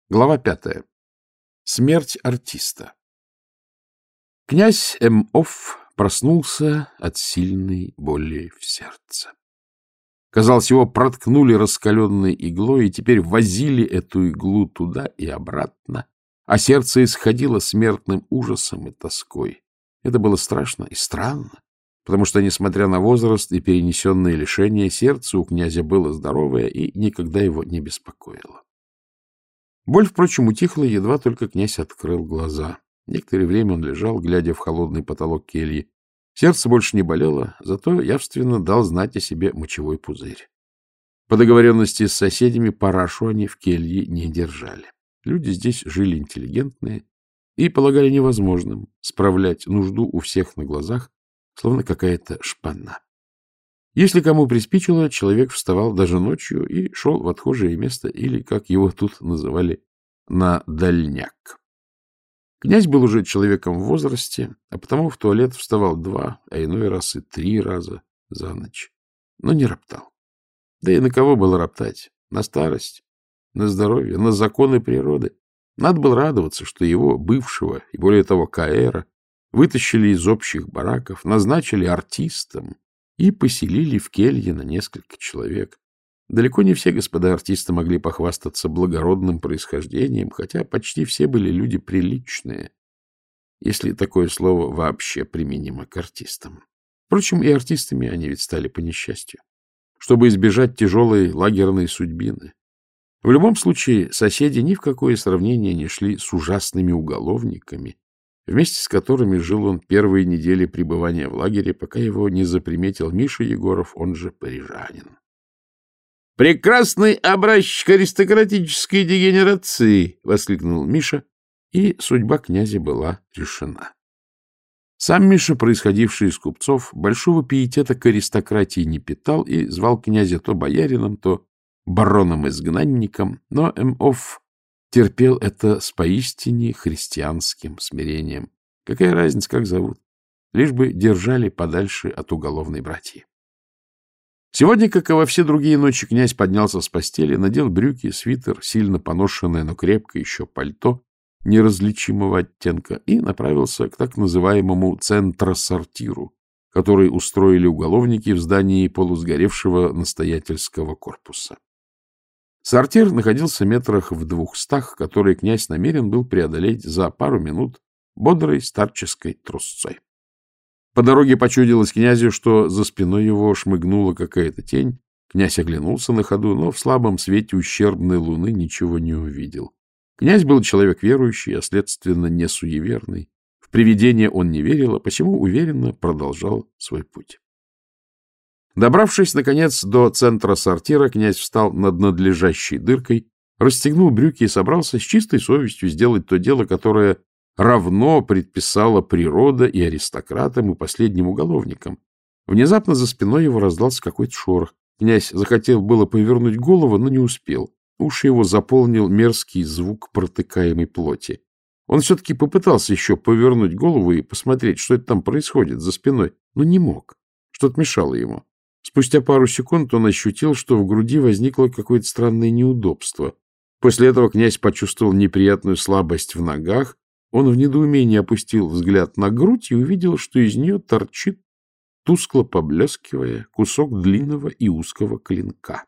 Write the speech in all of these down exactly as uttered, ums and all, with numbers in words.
Глава пятая. Смерть артиста. Князь М.Оф. проснулся от сильной боли в сердце. Казалось, его проткнули раскаленной иглой, и теперь возили эту иглу туда и обратно, а сердце исходило смертным ужасом и тоской. Это было страшно и странно, потому что, несмотря на возраст и перенесенные лишения, сердце у князя было здоровое и никогда его не беспокоило. Боль, впрочем, утихла, едва только князь открыл глаза. Некоторое время он лежал, глядя в холодный потолок кельи. Сердце больше не болело, зато явственно дал знать о себе мочевой пузырь. По договоренности с соседями парашу они в келье не держали. Люди здесь жили интеллигентные и полагали невозможным справлять нужду у всех на глазах, словно какая-то шпана. Если кому приспичило, человек вставал даже ночью и шел в отхожее место, или, как его тут называли, на дальняк. Князь был уже человеком в возрасте, а потому в туалет вставал два, а иной раз и три раза за ночь, но не роптал. Да и на кого было роптать? На старость, на здоровье, на законы природы. Надо было радоваться, что его бывшего, и более того Каэра, вытащили из общих бараков, назначили артистом и поселили в келье на несколько человек. Далеко не все господа артисты могли похвастаться благородным происхождением, хотя почти все были люди приличные, если такое слово вообще применимо к артистам. Впрочем, и артистами они ведь стали по несчастью, чтобы избежать тяжелой лагерной судьбины. В любом случае, соседи ни в какое сравнение не шли с ужасными уголовниками, вместе с которыми жил он первые недели пребывания в лагере, пока его не заприметил Миша Егоров, он же парижанин. «Прекрасный образчик аристократической дегенерации!» — воскликнул Миша, и судьба князя была решена. Сам Миша, происходивший из купцов, большого пиетета к аристократии не питал и звал князя то боярином, то бароном-изгнанником, но М.Оф. терпел это с поистине христианским смирением. Какая разница, как зовут? Лишь бы держали подальше от уголовной братьи. Сегодня, как и во все другие ночи, князь поднялся с постели, надел брюки, свитер, сильно поношенное, но крепкое еще пальто неразличимого оттенка и направился к так называемому центросортиру, который устроили уголовники в здании полусгоревшего настоятельского корпуса. Сортир находился метрах в двухстах, которые князь намерен был преодолеть за пару минут бодрой старческой трусцой. По дороге почудилось князю, что за спиной его шмыгнула какая-то тень. Князь оглянулся на ходу, но в слабом свете ущербной луны ничего не увидел. Князь был человек верующий, а следственно не суеверный. В привидения он не верил, а посему уверенно продолжал свой путь. Добравшись, наконец, до центра сортира, князь встал над надлежащей дыркой, расстегнул брюки и собрался с чистой совестью сделать то дело, которое равно предписала природа и аристократам, и последним уголовникам. Внезапно за спиной его раздался какой-то шорох. Князь захотел было повернуть голову, но не успел. Уши его заполнил мерзкий звук протыкаемой плоти. Он все-таки попытался еще повернуть голову и посмотреть, что это там происходит за спиной, но не мог. Что-то мешало ему. Спустя пару секунд он ощутил, что в груди возникло какое-то странное неудобство. После этого князь почувствовал неприятную слабость в ногах. Он в недоумении опустил взгляд на грудь и увидел, что из нее торчит, тускло поблескивая, кусок длинного и узкого клинка.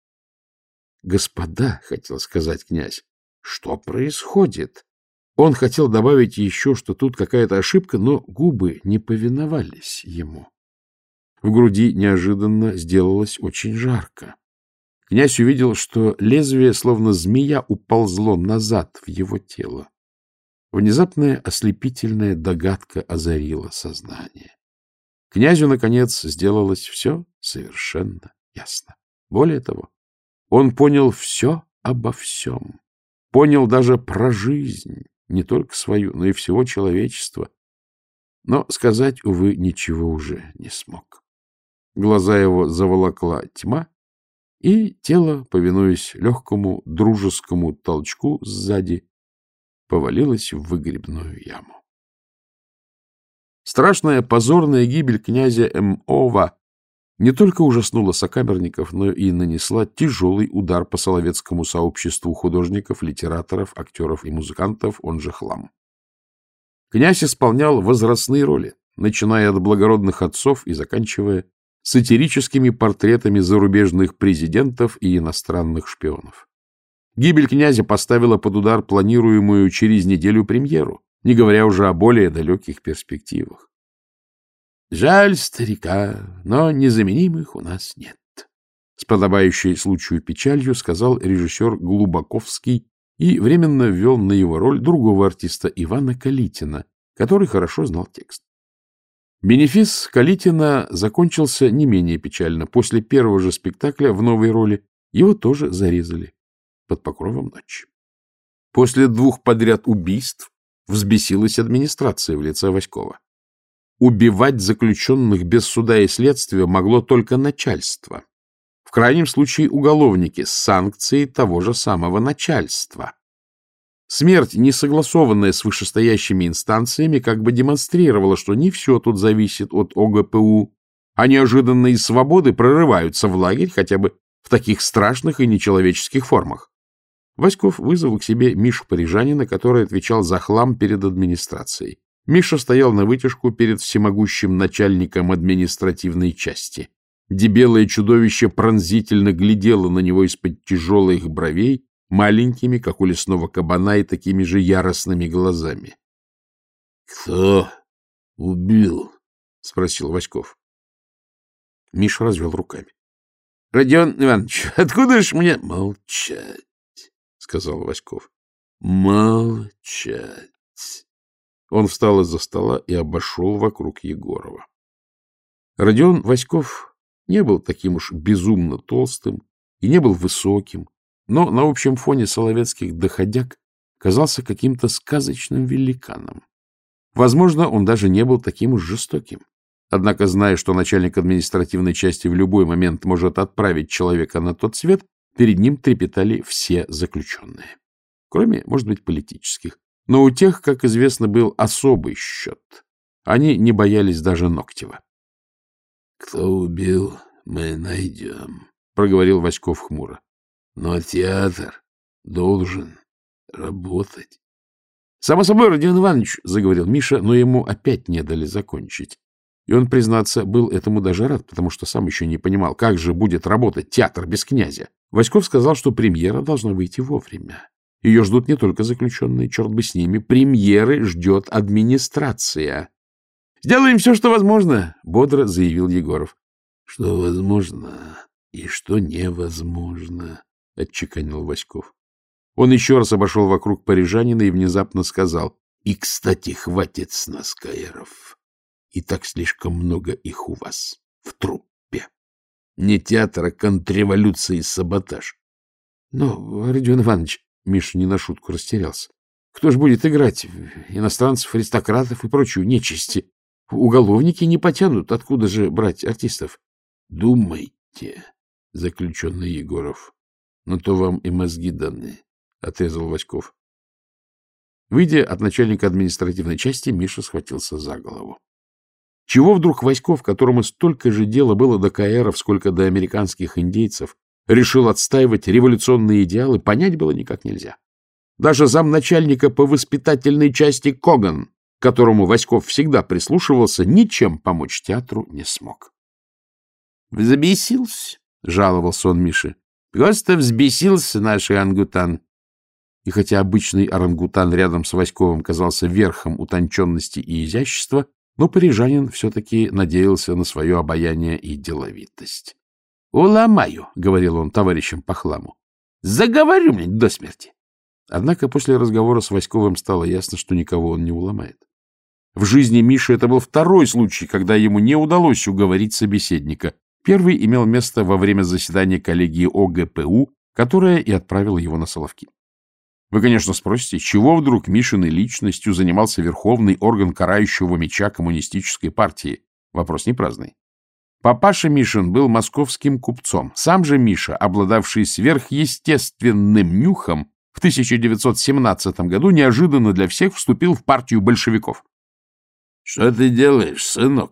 «Господа», — хотел сказать князь, — «что происходит?» Он хотел добавить еще, что тут какая-то ошибка, но губы не повиновались ему. В груди неожиданно сделалось очень жарко. Князь увидел, что лезвие, словно змея, уползло назад в его тело. Внезапная ослепительная догадка озарила сознание. Князю, наконец, сделалось все совершенно ясно. Более того, он понял все обо всем. Понял даже про жизнь, не только свою, но и всего человечества. Но сказать, увы, ничего уже не смог. Глаза его заволокла тьма, и тело, повинуясь легкому дружескому толчку сзади, повалилось в выгребную яму. Страшная позорная гибель князя М.Ова не только ужаснула сокамерников, но и нанесла тяжелый удар по соловецкому сообществу художников, литераторов, актеров и музыкантов, он же хлам. Князь исполнял возрастные роли, начиная от благородных отцов и заканчивая сатирическими портретами зарубежных президентов и иностранных шпионов. Гибель князя поставила под удар планируемую через неделю премьеру, не говоря уже о более далеких перспективах. «Жаль старика, но незаменимых у нас нет», — с подобающей случаю печалью сказал режиссер Глубоковский и временно ввел на его роль другого артиста Ивана Калитина, который хорошо знал текст. Бенефис Калитина закончился не менее печально. После первого же спектакля в новой роли его тоже зарезали под покровом ночи. После двух подряд убийств взбесилась администрация в лице Васькова. Убивать заключенных без суда и следствия могло только начальство. В крайнем случае уголовники с санкцией того же самого начальства. Смерть, не согласованная с вышестоящими инстанциями, как бы демонстрировала, что не все тут зависит от О Г П У, а неожиданные свободы прорываются в лагерь хотя бы в таких страшных и нечеловеческих формах. Васьков вызвал к себе Мишу Парижанина, который отвечал за хлам перед администрацией. Миша стоял навытяжку перед всемогущим начальником административной части. Дебелое чудовище пронзительно глядело на него из-под тяжелых бровей, маленькими, как у лесного кабана, и такими же яростными глазами. — Кто убил? — спросил Васьков. Миша развел руками. — Родион Иванович, откуда ж мне... — Молчать, — сказал Васьков. — Молчать. Он встал из-за стола и обошел вокруг Егорова. Родион Васьков не был таким уж безумно толстым и не был высоким, но на общем фоне соловецких доходяг казался каким-то сказочным великаном. Возможно, он даже не был таким уж жестоким. Однако, зная, что начальник административной части в любой момент может отправить человека на тот свет, перед ним трепетали все заключенные. Кроме, может быть, политических. Но у тех, как известно, был особый счет. Они не боялись даже Ноктева. — Кто убил, мы найдем, — проговорил Васьков хмуро. — Но театр должен работать. — Само собой, Родион Иванович, — заговорил Миша, но ему опять не дали закончить. И он, признаться, был этому даже рад, потому что сам еще не понимал, как же будет работать театр без князя. Васьков сказал, что премьера должна выйти вовремя. Ее ждут не только заключенные, черт бы с ними. Премьеры ждет администрация. — Сделаем все, что возможно, — бодро заявил Егоров. — Что возможно и что невозможно, — отчеканил Васьков. Он еще раз обошел вокруг парижанина и внезапно сказал: — И, кстати, хватит с нас каэров. И так слишком много их у вас в труппе. Не театр, а контрреволюция и саботаж. — Но, Родион Иванович, Миша не на шутку растерялся. Кто ж будет играть? Иностранцев, аристократов и прочую нечисти. Уголовники не потянут. Откуда же брать артистов? — Думайте, заключенный Егоров. Но то вам и мозги даны, — отрезал Васьков. Выйдя от начальника административной части, Миша схватился за голову. Чего вдруг Васьков, которому столько же дела было до каэров, сколько до американских индейцев, решил отстаивать революционные идеалы, понять было никак нельзя. Даже замначальника по воспитательной части Коган, к которому Васьков всегда прислушивался, ничем помочь театру не смог. — Взбесился, — жаловался он Мише. — Просто взбесился наш орангутан. И хотя обычный орангутан рядом с Васьковым казался верхом утонченности и изящества, но парижанин все-таки надеялся на свое обаяние и деловитость. — Уломаю, — говорил он товарищам по хламу. — Заговорю мне до смерти. Однако после разговора с Васьковым стало ясно, что никого он не уломает. В жизни Миши это был второй случай, когда ему не удалось уговорить собеседника. Первый имел место во время заседания коллегии О Г П У, которая и отправила его на Соловки. Вы, конечно, спросите, чего вдруг Мишиной личностью занимался верховный орган карающего меча коммунистической партии? Вопрос не праздный. Папаша Мишин был московским купцом. Сам же Миша, обладавший сверхъестественным нюхом, в тысяча девятьсот семнадцатом году неожиданно для всех вступил в партию большевиков. — Что ты делаешь, сынок? —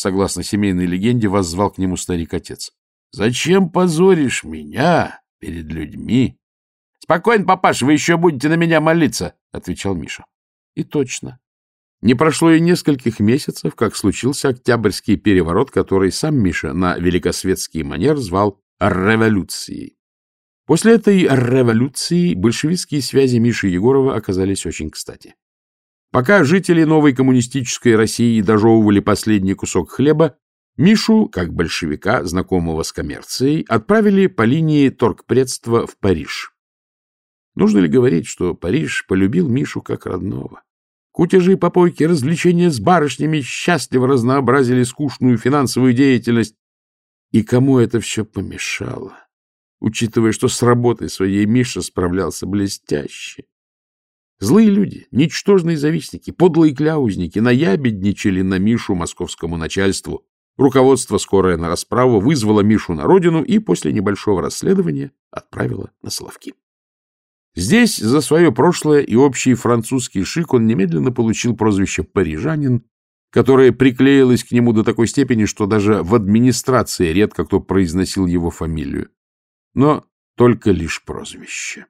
согласно семейной легенде, воззвал к нему старик-отец. — Зачем позоришь меня перед людьми? — Спокойно, папаша, вы еще будете на меня молиться, — отвечал Миша. И точно. Не прошло и нескольких месяцев, как случился Октябрьский переворот, который сам Миша на великосветский манер звал революцией. После этой революции большевистские связи Миши Егорова оказались очень кстати. Пока жители новой коммунистической России дожевывали последний кусок хлеба, Мишу, как большевика, знакомого с коммерцией, отправили по линии торгпредства в Париж. Нужно ли говорить, что Париж полюбил Мишу как родного? Кутежи, попойки, развлечения с барышнями счастливо разнообразили скучную финансовую деятельность. И кому это все помешало, учитывая, что с работой своей Миша справлялся блестяще? Злые люди, ничтожные завистники, подлые кляузники наябедничали на Мишу московскому начальству. Руководство, скорое на расправу, вызвало Мишу на родину и после небольшого расследования отправило на Соловки. Здесь за свое прошлое и общий французский шик он немедленно получил прозвище «парижанин», которое приклеилось к нему до такой степени, что даже в администрации редко кто произносил его фамилию. Но только лишь прозвище.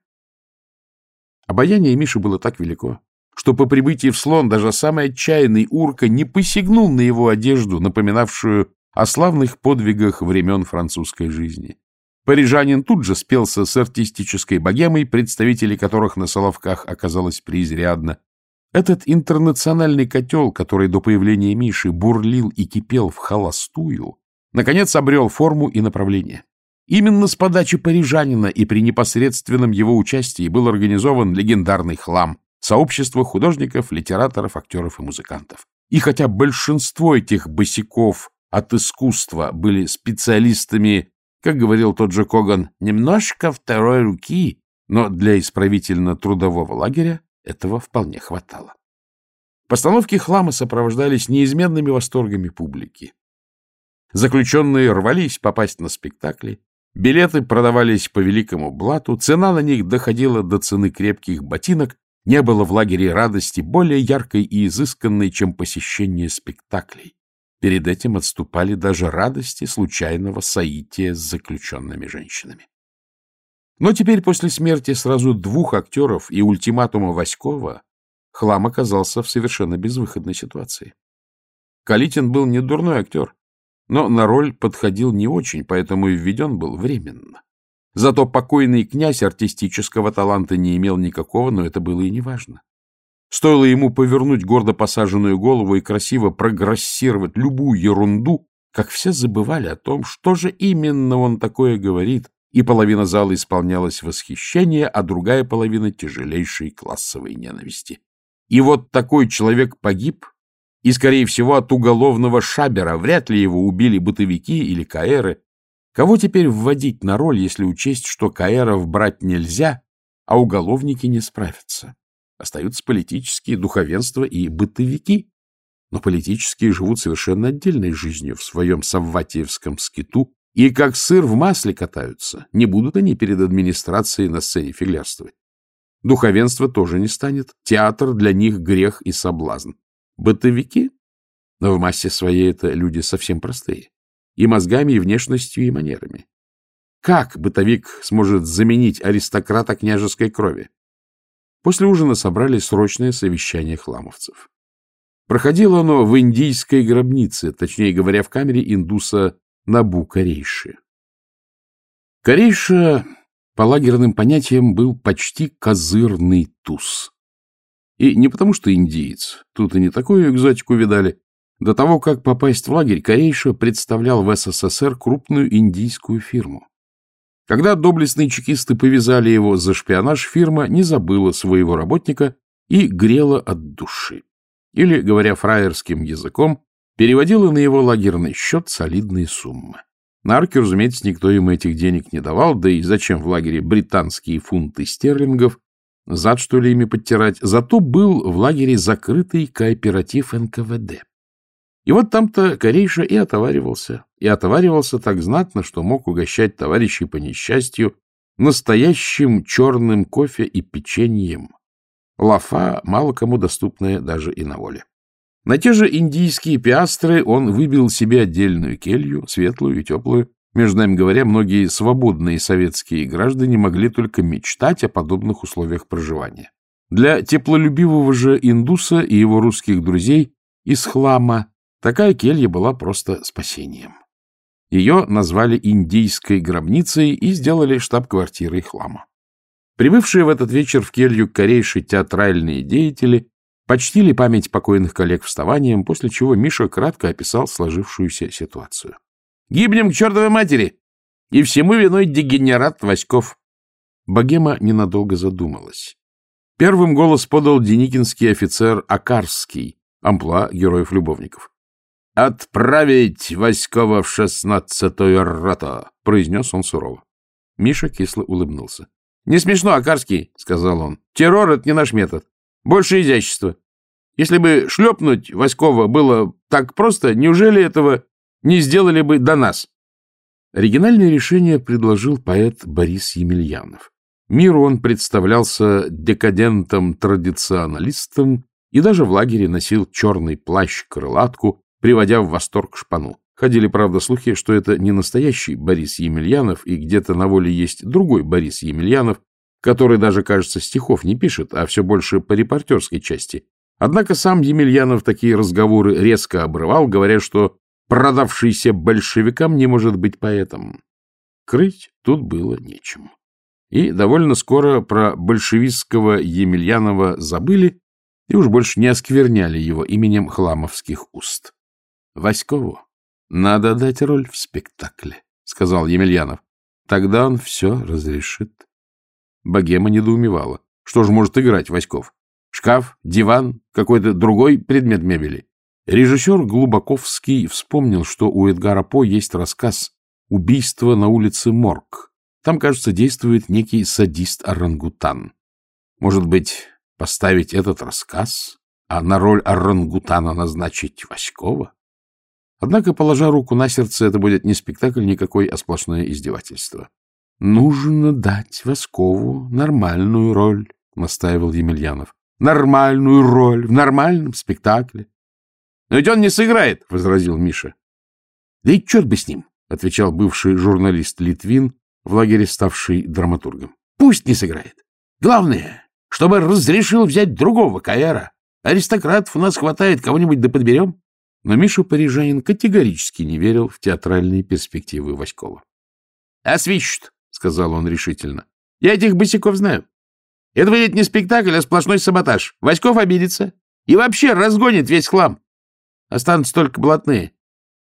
Обаяние Миши было так велико, что по прибытии в Слон даже самый отчаянный урка не посягнул на его одежду, напоминавшую о славных подвигах времен французской жизни. Парижанин тут же спелся с артистической богемой, представителей которых на Соловках оказалось преизрядно. Этот интернациональный котел, который до появления Миши бурлил и кипел в холостую, наконец обрел форму и направление. Именно с подачи парижанина и при непосредственном его участии был организован легендарный «Хлам» — сообщество художников, литераторов, актеров и музыкантов. И хотя большинство этих босяков от искусства были специалистами, как говорил тот же Коган, немножко второй руки, но для исправительно-трудового лагеря этого вполне хватало. Постановки «Хлама» сопровождались неизменными восторгами публики. Заключенные рвались попасть на спектакли, билеты продавались по великому блату, цена на них доходила до цены крепких ботинок, не было в лагере радости более яркой и изысканной, чем посещение спектаклей. Перед этим отступали даже радости случайного соития с заключенными женщинами. Но теперь, после смерти сразу двух актеров и ультиматума Васькова, «Хлам» оказался в совершенно безвыходной ситуации. Калитин был не дурной актер, но на роль подходил не очень, поэтому и введен был временно. Зато покойный князь артистического таланта не имел никакого, но это было и неважно. Стоило ему повернуть гордо посаженную голову и красиво програссировать любую ерунду, как все забывали о том, что же именно он такое говорит, и половина зала исполнялась восхищения, а другая половина — тяжелейшей классовой ненависти. И вот такой человек погиб, и, скорее всего, от уголовного шабера, вряд ли его убили бытовики или каэры. Кого теперь вводить на роль, если учесть, что каэров брать нельзя, а уголовники не справятся? Остаются политические, духовенство и бытовики. Но политические живут совершенно отдельной жизнью в своем савватиевском скиту и как сыр в масле катаются. Не будут они перед администрацией на сцене фиглярствовать. Духовенство тоже не станет. Театр для них грех и соблазн. Бытовики? Но в массе своей это люди совсем простые. И мозгами, и внешностью, и манерами. Как бытовик сможет заменить аристократа княжеской крови? После ужина собрали срочное совещание хламовцев. Проходило оно в индийской гробнице, точнее говоря, в камере индуса Набу-Корейши. Корейша, по лагерным понятиям, был почти козырный туз. И не потому, что индиец, тут и не такую экзотику видали. До того, как попасть в лагерь, Корейша представлял в СССР крупную индийскую фирму. Когда доблестные чекисты повязали его за шпионаж, фирма не забыла своего работника и грела от души. Или, говоря фраерским языком, переводила на его лагерный счет солидные суммы. На руки, разумеется, никто ему этих денег не давал, да и зачем в лагере британские фунты стерлингов, зад, что ли, ими подтирать. Зато был в лагере закрытый кооператив эн ка вэ дэ. И вот там-то Корейша и отоваривался. И отоваривался так знатно, что мог угощать товарищей по несчастью настоящим черным кофе и печеньем. Лафа, мало кому доступная даже и на воле. На те же индийские пиастры он выбил себе отдельную келью, светлую и теплую. Между нами говоря, многие свободные советские граждане могли только мечтать о подобных условиях проживания. Для теплолюбивого же индуса и его русских друзей из хлама такая келья была просто спасением. Ее назвали индийской гробницей и сделали штаб-квартирой хлама. Прибывшие в этот вечер в келью корейшие театральные деятели почтили память покойных коллег вставанием, после чего Миша кратко описал сложившуюся ситуацию. «Гибнем к чертовой матери! И всему виной дегенерат Васьков!» Богема ненадолго задумалась. Первым голос подал деникинский офицер Акарский, амплуа героев-любовников. «Отправить Васькова в шестнадцатую роту!» — произнес он сурово. Миша кисло улыбнулся. «Не смешно, Акарский!» — сказал он. «Террор — это не наш метод. Больше изящества. Если бы шлепнуть Васькова было так просто, неужели этого не сделали бы до нас?» Оригинальное решение предложил поэт Борис Емельянов. Миру он представлялся декадентом-традиционалистом и даже в лагере носил черный плащ-крылатку, приводя в восторг шпану. Ходили, правда, слухи, что это не настоящий Борис Емельянов, и где-то на воле есть другой Борис Емельянов, который даже, кажется, стихов не пишет, а все больше по репортерской части. Однако сам Емельянов такие разговоры резко обрывал, говоря, что продавшийся большевикам не может быть поэтом. Крыть тут было нечем. И довольно скоро про большевистского Емельянова забыли и уж больше не оскверняли его именем хламовских уст. Васькову надо дать роль в спектакле, — сказал Емельянов. Тогда он все разрешит. Богема недоумевала. Что же может играть Васьков? Шкаф, диван, какой-то другой предмет мебели? Режиссер Глубоковский вспомнил, что у Эдгара По есть рассказ «Убийство на улице Морг». Там, кажется, действует некий садист-орангутан. Может быть, поставить этот рассказ, а на роль орангутана назначить Васькова? Однако, положа руку на сердце, это будет не спектакль никакой, а сплошное издевательство. — Нужно дать Васькову нормальную роль, — настаивал Емельянов. — Нормальную роль в нормальном спектакле. — Но ведь он не сыграет, — возразил Миша. — Да и черт бы с ним, — отвечал бывший журналист Литвин, в лагере ставший драматургом. — Пусть не сыграет. Главное, чтобы разрешил взять другого каяра. Аристократов у нас хватает, кого-нибудь да подберем. Но Миша Парижанин категорически не верил в театральные перспективы Васькова. — Освищут, — сказал он решительно. — Я этих босиков знаю. Это будет не спектакль, а сплошной саботаж. Васьков обидится и вообще разгонит весь хлам. Останутся только блатные.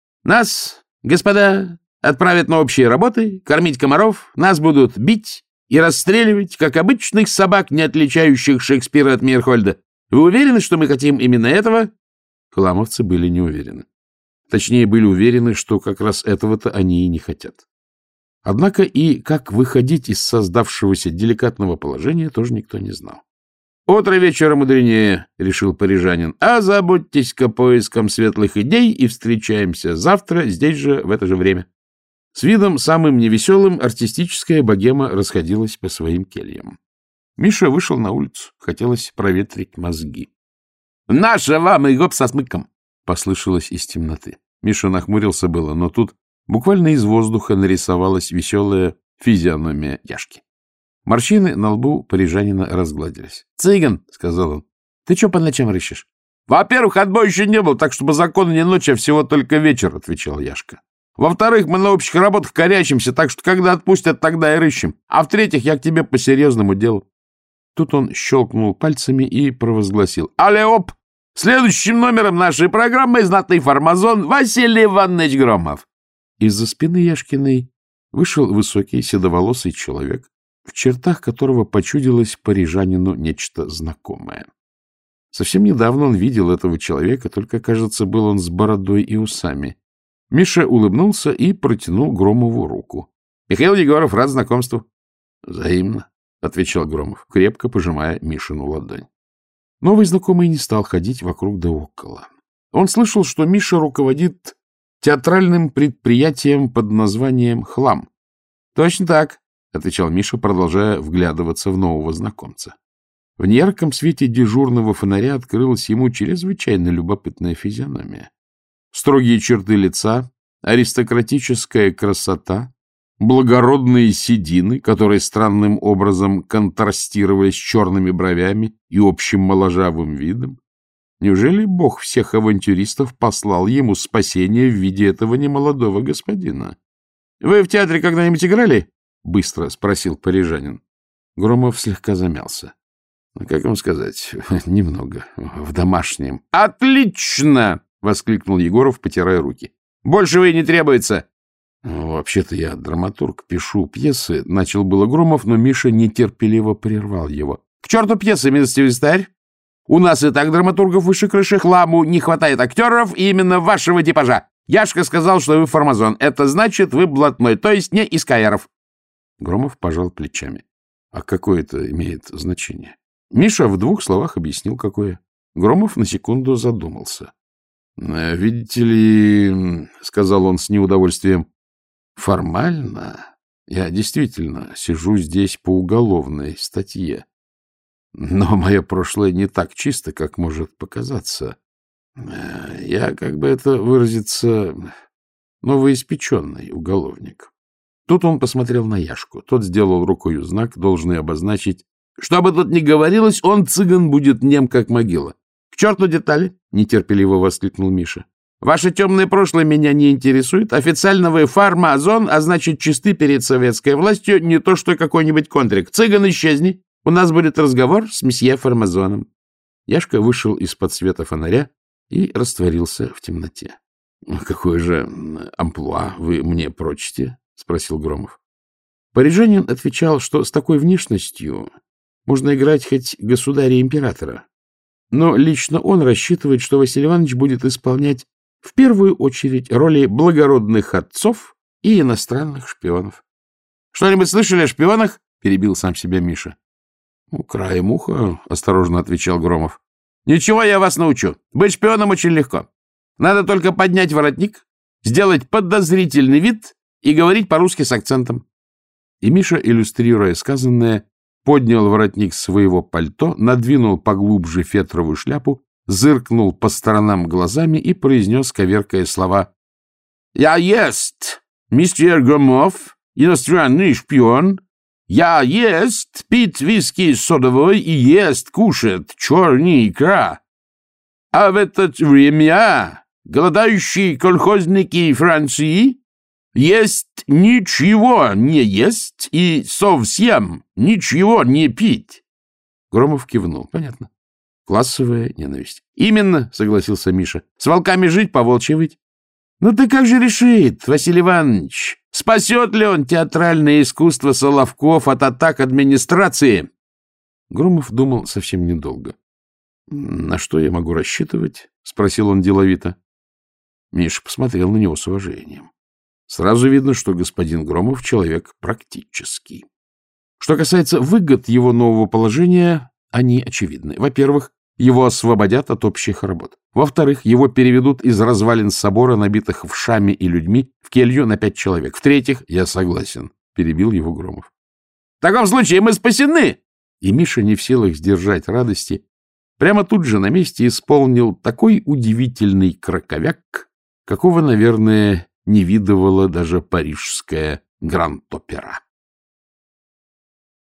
Нас, господа, отправят на общие работы, кормить комаров, нас будут бить и расстреливать, как обычных собак, не отличающих Шекспира от Мейерхольда. Вы уверены, что мы хотим именно этого? Хламовцы были не уверены. Точнее, были уверены, что как раз этого-то они и не хотят. Однако и как выходить из создавшегося деликатного положения тоже никто не знал. — Утро вечера мудренее, — решил парижанин. — А забудьтесь-ка поиском светлых идей и встречаемся завтра здесь же в это же время. С видом самым невеселым артистическая богема расходилась по своим кельям. Миша вышел на улицу. Хотелось проветрить мозги. — Наша вам и гоп со смыком! — послышалось из темноты. Миша нахмурился было, но тут буквально из воздуха нарисовалась веселая физиономия Яшки. Морщины на лбу парижанина разгладились. — Цыган, — сказал он, — ты что по ночам рыщешь? — Во-первых, отбоя еще не было, так что по закону не ночь, а всего только вечер, — отвечал Яшка. — Во-вторых, мы на общих работах корячимся, так что когда отпустят, тогда и рыщем. А в-третьих, я к тебе по серьезному делу. Тут он щелкнул пальцами и провозгласил. — Але-оп! Следующим номером нашей программы знатный фармазон Василий Иванович Громов. Из-за спины Яшкиной вышел высокий седоволосый человек, в чертах которого почудилось парижанину нечто знакомое. Совсем недавно он видел этого человека, только, кажется, был он с бородой и усами. Миша улыбнулся и протянул Громову руку. — Михаил Егоров, рад знакомству. — Взаимно, — отвечал Громов, крепко пожимая Мишину ладонь. Новый знакомый не стал ходить вокруг да около. Он слышал, что Миша руководит театральным предприятием под названием «Хлам». — Точно так, — отвечал Миша, продолжая вглядываться в нового знакомца. В неярком свете дежурного фонаря открылась ему чрезвычайно любопытная физиономия. Строгие черты лица, аристократическая красота, благородные седины, которые странным образом контрастировали с черными бровями и общим моложавым видом. Неужели бог всех авантюристов послал ему спасение в виде этого немолодого господина? — Вы в театре когда-нибудь играли? — быстро спросил парижанин. Громов слегка замялся. — Как вам сказать? Немного. В домашнем. — Отлично! — воскликнул Егоров, потирая руки. — Большего и не требуется. — Вообще-то я драматург, пишу пьесы. Начал было Громов, но Миша нетерпеливо прервал его. — К черту пьесы, милостивый старь! У нас и так драматургов выше крыши, хламу не хватает актеров и именно вашего типажа. Яшка сказал, что вы формазон. Это значит, вы блатной, то есть не из каэров. Громов пожал плечами. А какое это имеет значение? Миша в двух словах объяснил, какое. Громов на секунду задумался. — Видите ли, — сказал он с неудовольствием, — формально я действительно сижу здесь по уголовной статье. Но мое прошлое не так чисто, как может показаться. Я, как бы это выразиться, новоиспеченный уголовник. Тут он посмотрел на Яшку. Тот сделал рукою знак, должный обозначить. Что бы тут ни говорилось, он, цыган, будет нем, как могила. — К черту детали! — нетерпеливо воскликнул Миша. — Ваше темное прошлое меня не интересует. Официально вы фармазон, а значит, чисты перед советской властью, не то что какой-нибудь контрик. Цыган, исчезни! У нас будет разговор с месье Формазоном. Яшка вышел из-под света фонаря и растворился в темноте. — Какое же амплуа вы мне прочите? — спросил Громов. Парижанин отвечал, что с такой внешностью можно играть хоть государя-императора. Но лично он рассчитывает, что Василий Иванович будет исполнять в первую очередь роли благородных отцов и иностранных шпионов. — Что-нибудь слышали о шпионах? — перебил сам себя Миша. — Ну, краем уха, — осторожно отвечал Громов. — Ничего, я вас научу. Быть шпионом очень легко. Надо только поднять воротник, сделать подозрительный вид и говорить по-русски с акцентом. И Миша, иллюстрируя сказанное, поднял воротник своего пальто, надвинул поглубже фетровую шляпу, зыркнул по сторонам глазами и произнес, коверкая слова: — Я есть, мистер Громов, иностранный шпион. Я есть пить виски содовой и есть кушать черная икра. А в это время голодающие колхозники Франции есть ничего не есть и совсем ничего не пить. Громов кивнул. Понятно. Классовая ненависть. Именно, согласился Миша. С волками жить, по волчьи выть. Ну ты как же решит, Василий Иванович? Спасет ли он театральное искусство Соловков от атак администрации? Громов думал совсем недолго. — На что я могу рассчитывать? — спросил он деловито. Миша посмотрел на него с уважением. Сразу видно, что господин Громов человек практический. Что касается выгод его нового положения, они очевидны. Во-первых, его освободят от общих работ. Во-вторых, его переведут из развалин собора, набитых вшами и людьми, в келью на пять человек. В-третьих, я согласен, — перебил его Громов. — В таком случае мы спасены! И Миша, не в силах сдержать радости, прямо тут же на месте исполнил такой удивительный краковяк, какого, наверное, не видывала даже парижская гранд-опера.